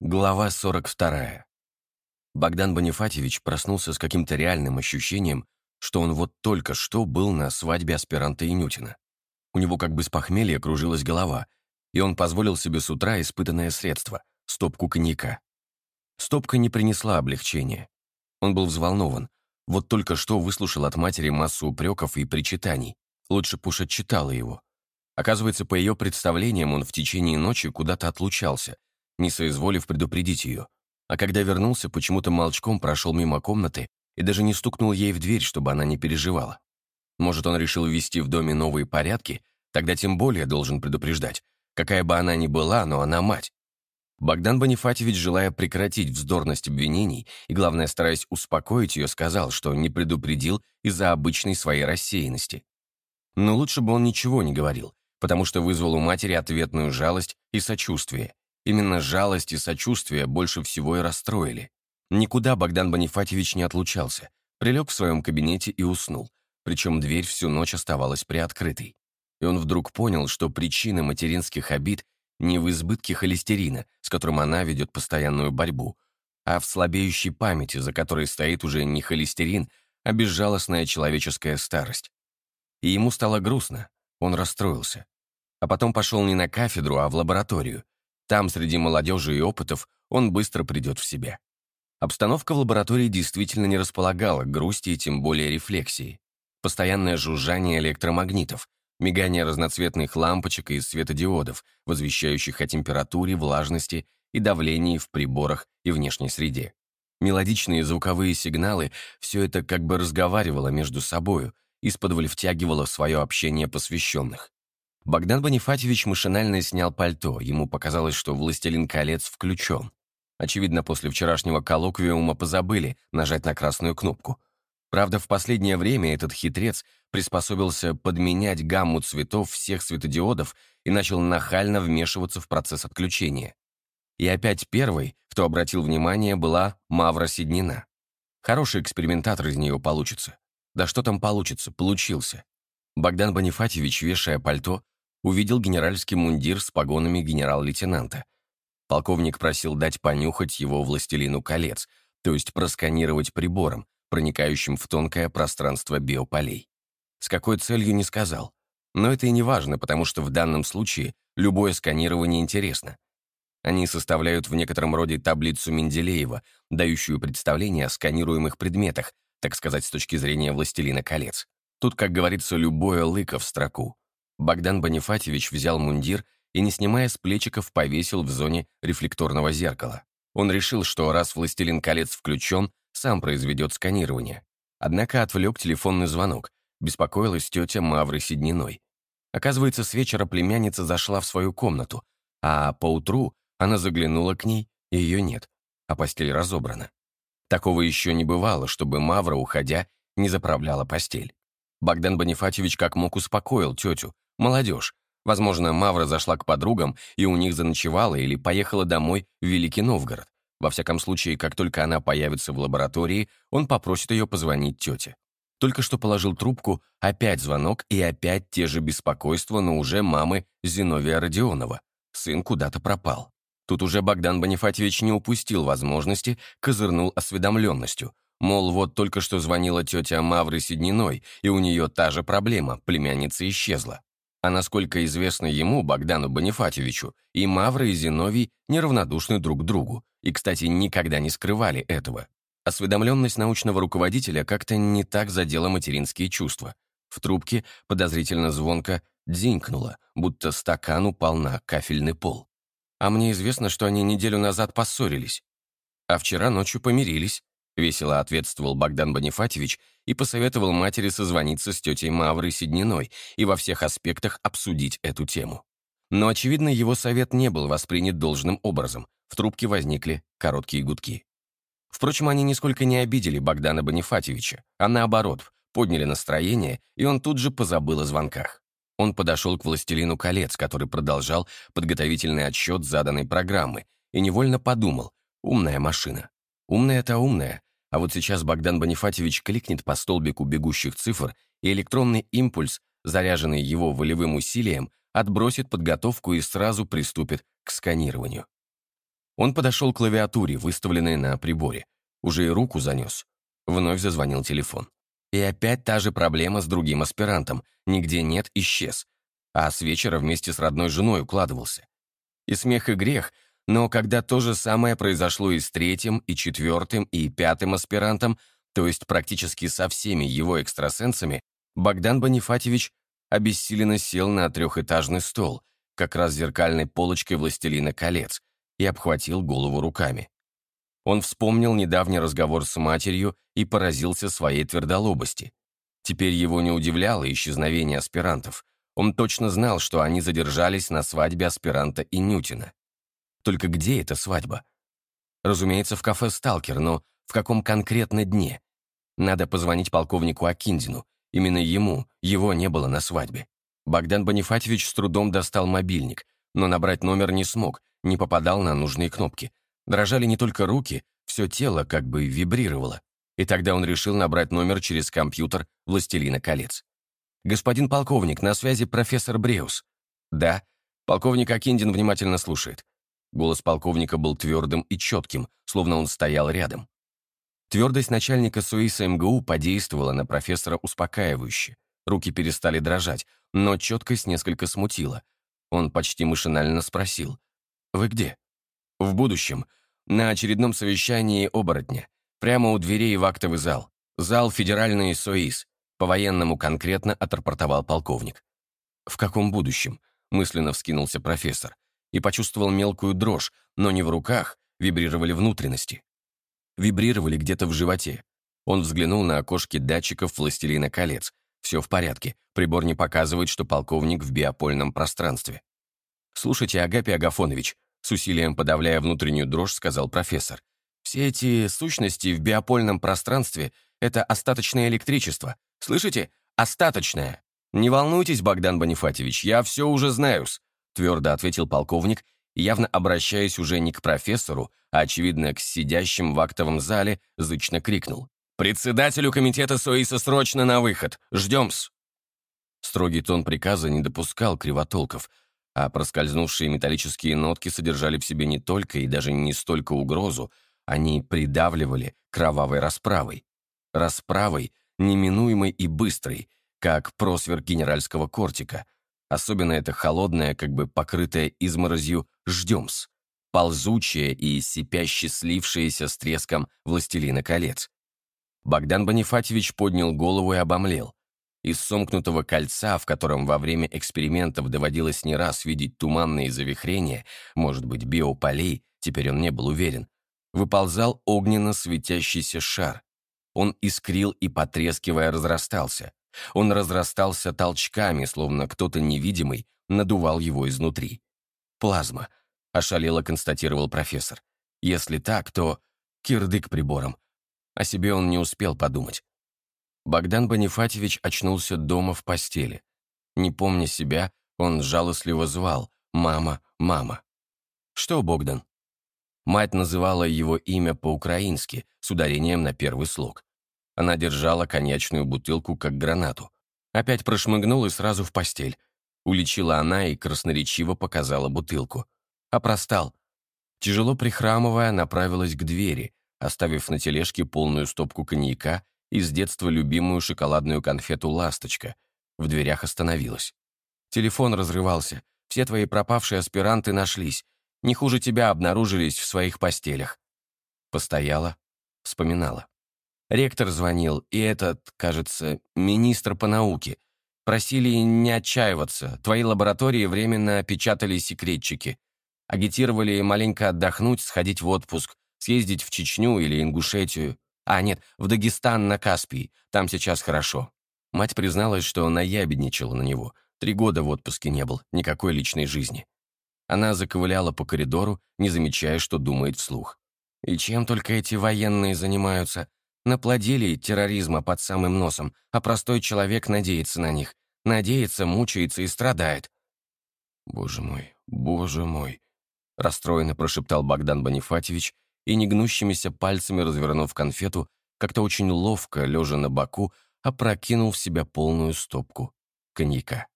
Глава 42. Богдан Бонифатьевич проснулся с каким-то реальным ощущением, что он вот только что был на свадьбе аспиранта Инютина. У него как бы с похмелья кружилась голова, и он позволил себе с утра испытанное средство – стопку коньяка. Стопка не принесла облегчения. Он был взволнован. Вот только что выслушал от матери массу упреков и причитаний. Лучше б уж отчитала его. Оказывается, по ее представлениям, он в течение ночи куда-то отлучался, не соизволив предупредить ее. А когда вернулся, почему-то молчком прошел мимо комнаты и даже не стукнул ей в дверь, чтобы она не переживала. Может, он решил ввести в доме новые порядки? Тогда тем более должен предупреждать. Какая бы она ни была, но она мать. Богдан Бонифатьевич, желая прекратить вздорность обвинений и, главное, стараясь успокоить ее, сказал, что не предупредил из-за обычной своей рассеянности. Но лучше бы он ничего не говорил, потому что вызвал у матери ответную жалость и сочувствие. Именно жалость и сочувствие больше всего и расстроили. Никуда Богдан Бонифатьевич не отлучался, прилег в своем кабинете и уснул, причем дверь всю ночь оставалась приоткрытой. И он вдруг понял, что причина материнских обид не в избытке холестерина, с которым она ведет постоянную борьбу, а в слабеющей памяти, за которой стоит уже не холестерин, а безжалостная человеческая старость. И ему стало грустно, он расстроился. А потом пошел не на кафедру, а в лабораторию. Там, среди молодежи и опытов, он быстро придет в себя. Обстановка в лаборатории действительно не располагала к грусти и тем более рефлексии. Постоянное жужжание электромагнитов, мигание разноцветных лампочек и светодиодов, возвещающих о температуре, влажности и давлении в приборах и внешней среде. Мелодичные звуковые сигналы – все это как бы разговаривало между собою, исподволь втягивало в свое общение посвященных. Богдан Бонифатьевич машинально снял пальто, ему показалось, что «Властелин колец» включен. Очевидно, после вчерашнего коллоквиума позабыли нажать на красную кнопку. Правда, в последнее время этот хитрец приспособился подменять гамму цветов всех светодиодов и начал нахально вмешиваться в процесс отключения. И опять первой, кто обратил внимание, была Мавра Седнина. Хороший экспериментатор из нее получится. Да что там получится, получился. Богдан Бонифатьевич, вешая пальто, увидел генеральский мундир с погонами генерал-лейтенанта. Полковник просил дать понюхать его «Властелину колец», то есть просканировать прибором, проникающим в тонкое пространство биополей. С какой целью, не сказал. Но это и не важно, потому что в данном случае любое сканирование интересно. Они составляют в некотором роде таблицу Менделеева, дающую представление о сканируемых предметах, так сказать, с точки зрения «Властелина колец». Тут, как говорится, любое лыко в строку. Богдан Бонифатьевич взял мундир и, не снимая с плечиков, повесил в зоне рефлекторного зеркала. Он решил, что раз «Властелин колец» включен, сам произведет сканирование. Однако отвлек телефонный звонок. Беспокоилась тетя Мавры Седниной. Оказывается, с вечера племянница зашла в свою комнату, а поутру она заглянула к ней, и ее нет, а постель разобрана. Такого еще не бывало, чтобы Мавра, уходя, не заправляла постель. Богдан Бонифатьевич как мог успокоил тетю. Молодежь. Возможно, Мавра зашла к подругам и у них заночевала или поехала домой в Великий Новгород. Во всяком случае, как только она появится в лаборатории, он попросит ее позвонить тете. Только что положил трубку, опять звонок и опять те же беспокойства, но уже мамы Зиновия Родионова. Сын куда-то пропал. Тут уже Богдан Бонифатьевич не упустил возможности, козырнул осведомленностью. Мол, вот только что звонила тетя Мавры Седниной, и у нее та же проблема, племянница исчезла. А насколько известно ему, Богдану Бонифатьевичу, и Мавра, и Зиновий неравнодушны друг к другу, и, кстати, никогда не скрывали этого. Осведомленность научного руководителя как-то не так задела материнские чувства. В трубке подозрительно звонко дзинькнуло, будто стакан упал на кафельный пол. А мне известно, что они неделю назад поссорились. А вчера ночью помирились. Весело ответствовал Богдан Бонифатьевич и посоветовал матери созвониться с тетей Маврой Седниной и во всех аспектах обсудить эту тему. Но, очевидно, его совет не был воспринят должным образом. В трубке возникли короткие гудки. Впрочем, они нисколько не обидели Богдана Бонифатьевича, а наоборот, подняли настроение, и он тут же позабыл о звонках. Он подошел к «Властелину колец», который продолжал подготовительный отсчет заданной программы, и невольно подумал: умная машина. Умная-то умная, а вот сейчас Богдан Бонифатьевич кликнет по столбику бегущих цифр, и электронный импульс, заряженный его волевым усилием, отбросит подготовку и сразу приступит к сканированию. Он подошел к клавиатуре, выставленной на приборе. Уже и руку занес. Вновь зазвонил телефон. И опять та же проблема с другим аспирантом. Нигде нет, исчез. А с вечера вместе с родной женой укладывался. И смех, и грех, но когда то же самое произошло и с третьим, и четвертым, и пятым аспирантом, то есть практически со всеми его экстрасенсами, Богдан Бонифатьевич обессиленно сел на трехэтажный стол, как раз с зеркальной полочкой «Властелина колец», и обхватил голову руками. Он вспомнил недавний разговор с матерью и поразился своей твердолобости. Теперь его не удивляло исчезновение аспирантов. Он точно знал, что они задержались на свадьбе аспиранта Инютина. Только где эта свадьба? Разумеется, в кафе «Сталкер», но в каком конкретно дне? Надо позвонить полковнику Акиндину. Именно ему, его не было на свадьбе. Богдан Бонифатьевич с трудом достал мобильник, но набрать номер не смог, не попадал на нужные кнопки. Дрожали не только руки, все тело как бы вибрировало. И тогда он решил набрать номер через компьютер «Властелина колец». «Господин полковник, на связи профессор Бреус». «Да». Полковник Акиндин внимательно слушает. Голос полковника был твердым и четким, словно он стоял рядом. Твердость начальника СУИСа МГУ подействовала на профессора успокаивающе. Руки перестали дрожать, но четкость несколько смутила. Он почти машинально спросил: «Вы где?» «В будущем. На очередном совещании оборотня. Прямо у дверей в актовый зал. Зал федеральный СОИС. По-военному конкретно отрапортовал полковник». «В каком будущем?» — мысленно вскинулся профессор. И почувствовал мелкую дрожь, но не в руках, вибрировали внутренности. Вибрировали где-то в животе. Он взглянул на окошки датчиков «Властелина колец». Все в порядке, прибор не показывает, что полковник в биопольном пространстве. «Слушайте, Агапий Агафонович», с усилием подавляя внутреннюю дрожь, сказал профессор, «все эти сущности в биопольном пространстве — это остаточное электричество. Слышите? Остаточное. Не волнуйтесь, Богдан Бонифатьевич, я все уже знаю-с», твердо ответил полковник, явно обращаясь уже не к профессору, а, очевидно, к сидящим в актовом зале, зычно крикнул: «Председателю комитета СОИСа срочно на выход! Ждем-с!» Строгий тон приказа не допускал кривотолков, а проскользнувшие металлические нотки содержали в себе не только и даже не столько угрозу, они придавливали кровавой расправой. Расправой, неминуемой и быстрой, как просверк генеральского кортика. Особенно это холодное, как бы покрытое изморозью «ждем-с», ползучее и сипяще слившееся с треском «Властелина колец». Богдан Бонифатьевич поднял голову и обомлел. Из сомкнутого кольца, в котором во время экспериментов доводилось не раз видеть туманные завихрения, может быть, биополей, теперь он не был уверен, выползал огненно светящийся шар. Он искрил и, потрескивая, разрастался. Он разрастался толчками, словно кто-то невидимый надувал его изнутри. «Плазма», — ошалело констатировал профессор. «Если так, то кирдык прибором». О себе он не успел подумать. Богдан Бонифатьевич очнулся дома в постели. Не помня себя, он жалостливо звал: «Мама, мама». «Что, Богдан?» Мать называла его имя по-украински, с ударением на первый слог. Она держала коньячную бутылку, как гранату. Опять прошмыгнул и сразу в постель. Уличила она и красноречиво показала бутылку. Опростал. Тяжело прихрамывая, направилась к двери, оставив на тележке полную стопку коньяка и с детства любимую шоколадную конфету «Ласточка». В дверях остановилась. «Телефон разрывался. Все твои пропавшие аспиранты нашлись. Не хуже тебя обнаружились в своих постелях». Постояла, вспоминала. Ректор звонил, и этот, кажется, министр по науке. Просили не отчаиваться. Твои лаборатории временно опечатали секретчики. Агитировали маленько отдохнуть, сходить в отпуск, съездить в Чечню или Ингушетию. А, нет, в Дагестан на Каспий. Там сейчас хорошо. Мать призналась, что наябедничала на него. 3 года в отпуске не был, никакой личной жизни. Она заковыляла по коридору, не замечая, что думает вслух. И чем только эти военные занимаются? Наплодили терроризма под самым носом, а простой человек надеется на них. Надеется, мучается и страдает. «Боже мой», — расстроенно прошептал Богдан Бонифатьевич и, негнущимися пальцами развернув конфету, как-то очень ловко, лежа на боку, опрокинул в себя полную стопку коньяка.